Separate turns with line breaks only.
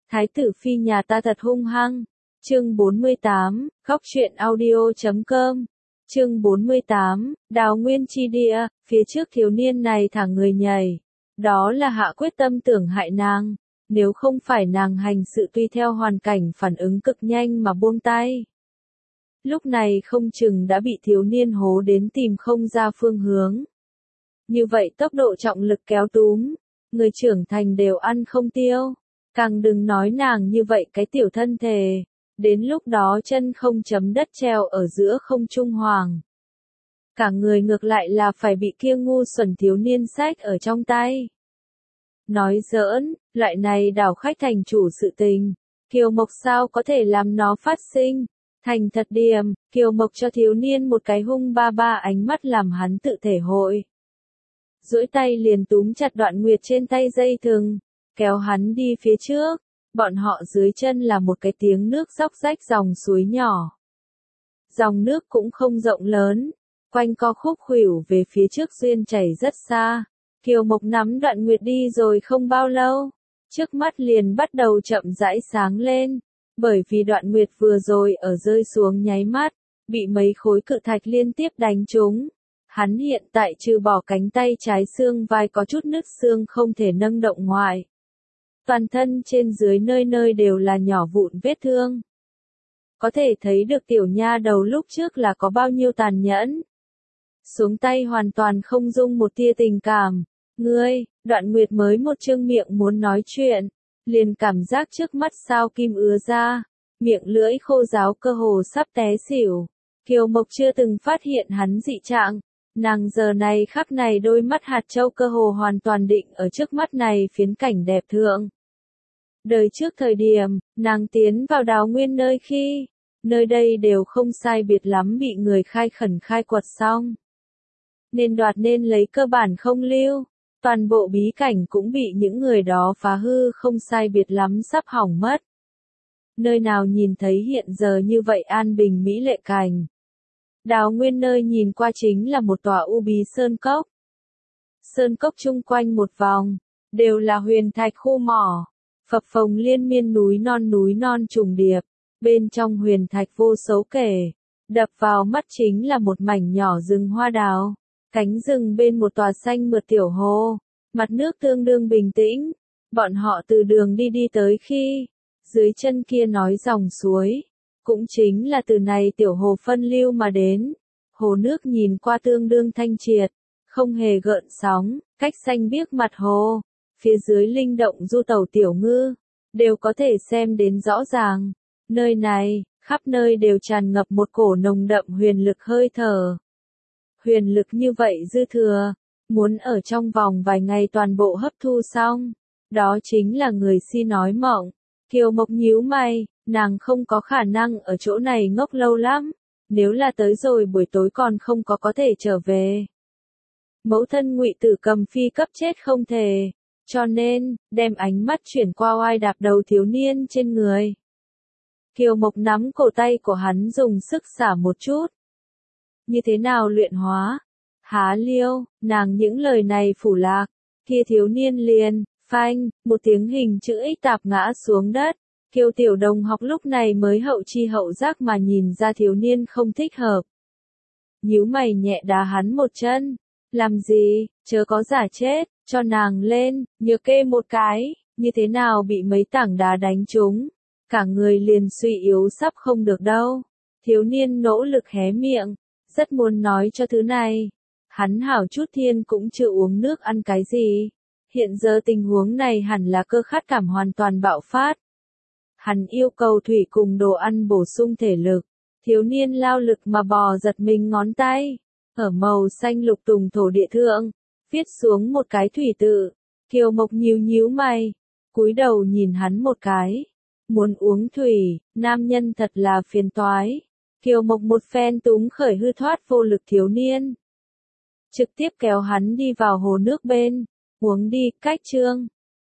Thái tử phi nhà ta thật hung hăng. Chương 48, Góc truyện audio.com. Chương 48, Đào Nguyên chi địa, phía trước thiếu niên này thả người nhảy. Đó là hạ quyết tâm tưởng hại nàng, nếu không phải nàng hành sự tùy theo hoàn cảnh phản ứng cực nhanh mà buông tay. Lúc này không chừng đã bị thiếu niên hố đến tìm không ra phương hướng. Như vậy tốc độ trọng lực kéo túm, người trưởng thành đều ăn không tiêu. Càng đừng nói nàng như vậy cái tiểu thân thể, đến lúc đó chân không chấm đất treo ở giữa không trung hoàng. Cả người ngược lại là phải bị kia ngu xuẩn thiếu niên sách ở trong tay. Nói giỡn, loại này đảo khách thành chủ sự tình, Kiều Mộc sao có thể làm nó phát sinh. Thành thật điểm, Kiều Mộc cho thiếu niên một cái hung ba ba ánh mắt làm hắn tự thể hội. Duỗi tay liền túm chặt Đoạn Nguyệt trên tay dây thừng, kéo hắn đi phía trước. Bọn họ dưới chân là một cái tiếng nước róc rách dòng suối nhỏ. Dòng nước cũng không rộng lớn, quanh co khúc khuỷu về phía trước duyên chảy rất xa. Kiều Mộc nắm Đoạn Nguyệt đi rồi không bao lâu, trước mắt liền bắt đầu chậm rãi sáng lên, bởi vì Đoạn Nguyệt vừa rồi ở rơi xuống nháy mắt, bị mấy khối cự thạch liên tiếp đánh trúng. Hắn hiện tại trừ bỏ cánh tay trái xương vai có chút nứt xương không thể nâng động ngoại. Toàn thân trên dưới nơi nơi đều là nhỏ vụn vết thương. Có thể thấy được tiểu nha đầu lúc trước là có bao nhiêu tàn nhẫn. Xuống tay hoàn toàn không dung một tia tình cảm. Ngươi, Đoạn Nguyệt mới một trương miệng muốn nói chuyện, liền cảm giác trước mắt sao kim ứa ra, miệng lưỡi khô ráo cơ hồ sắp té xỉu. Kiều Mộc chưa từng phát hiện hắn dị trạng, nàng giờ này khắc này đôi mắt hạt châu cơ hồ hoàn toàn định ở trước mắt này phiến cảnh đẹp thượng. Đời trước thời điểm, nàng tiến vào Đào Nguyên nơi khi, nơi đây đều không sai biệt lắm bị người khai khẩn khai quật xong. Nên đoạt nên lấy cơ bản không lưu, toàn bộ bí cảnh cũng bị những người đó phá hư không sai biệt lắm sắp hỏng mất. Nơi nào nhìn thấy hiện giờ như vậy an bình mỹ lệ cảnh. Đào Nguyên nơi nhìn qua chính là một tòa u bí sơn cốc. Sơn cốc chung quanh một vòng, đều là huyền thạch khu mỏ. Phập phồng liên miên núi non trùng điệp, bên trong huyền thạch vô số kể, đập vào mắt chính là một mảnh nhỏ rừng hoa đào, cánh rừng bên một tòa xanh mượt tiểu hồ, mặt nước tương đương bình tĩnh, bọn họ từ đường đi tới khi, dưới chân kia nói dòng suối, cũng chính là từ này tiểu hồ phân lưu mà đến, hồ nước nhìn qua tương đương thanh triệt, không hề gợn sóng, cách xanh biếc mặt hồ. Phía dưới linh động du tàu tiểu ngư, đều có thể xem đến rõ ràng. Nơi này, khắp nơi đều tràn ngập một cổ nồng đậm huyền lực hơi thở. Huyền lực như vậy dư thừa, muốn ở trong vòng vài ngày toàn bộ hấp thu xong. Đó chính là người si nói mộng. Kiều Mộc nhíu mày, nàng không có khả năng ở chỗ này ngốc lâu lắm. Nếu là tới rồi buổi tối còn không có thể trở về. Mẫu thân Ngụy Tử Cầm phi cấp chết không thể. Cho nên, đem ánh mắt chuyển qua oai đạp đầu thiếu niên trên người. Kiều Mộc nắm cổ tay của hắn dùng sức xả một chút. Như thế nào luyện hóa? Há liêu, nàng những lời này phủ lạc. Kia thiếu niên liền, phanh, một tiếng hình chữ X tạp ngã xuống đất. Kiều tiểu đồng học lúc này mới hậu chi hậu giác mà nhìn ra thiếu niên không thích hợp. Nhíu mày nhẹ đá hắn một chân. Làm gì, chớ có giả chết. Cho nàng lên, nhớ kê một cái, như thế nào bị mấy tảng đá đánh trúng, cả người liền suy yếu sắp không được đâu. Thiếu niên nỗ lực hé miệng, rất muốn nói cho thứ này. Hắn hảo chút thiên cũng chưa uống nước ăn cái gì. Hiện giờ tình huống này hẳn là cơ khát cảm hoàn toàn bạo phát. Hắn yêu cầu thủy cùng đồ ăn bổ sung thể lực. Thiếu niên lao lực mà bò giật mình ngón tay, ở màu xanh lục tùng thổ địa thượng. Viết xuống một cái thủy tự, Kiều Mộc nhíu mày, cúi đầu nhìn hắn một cái, muốn uống thủy, nam nhân thật là phiền toái. Kiều Mộc một phen túm khởi hư thoát vô lực thiếu niên, trực tiếp kéo hắn đi vào hồ nước bên, uống đi, cách chương.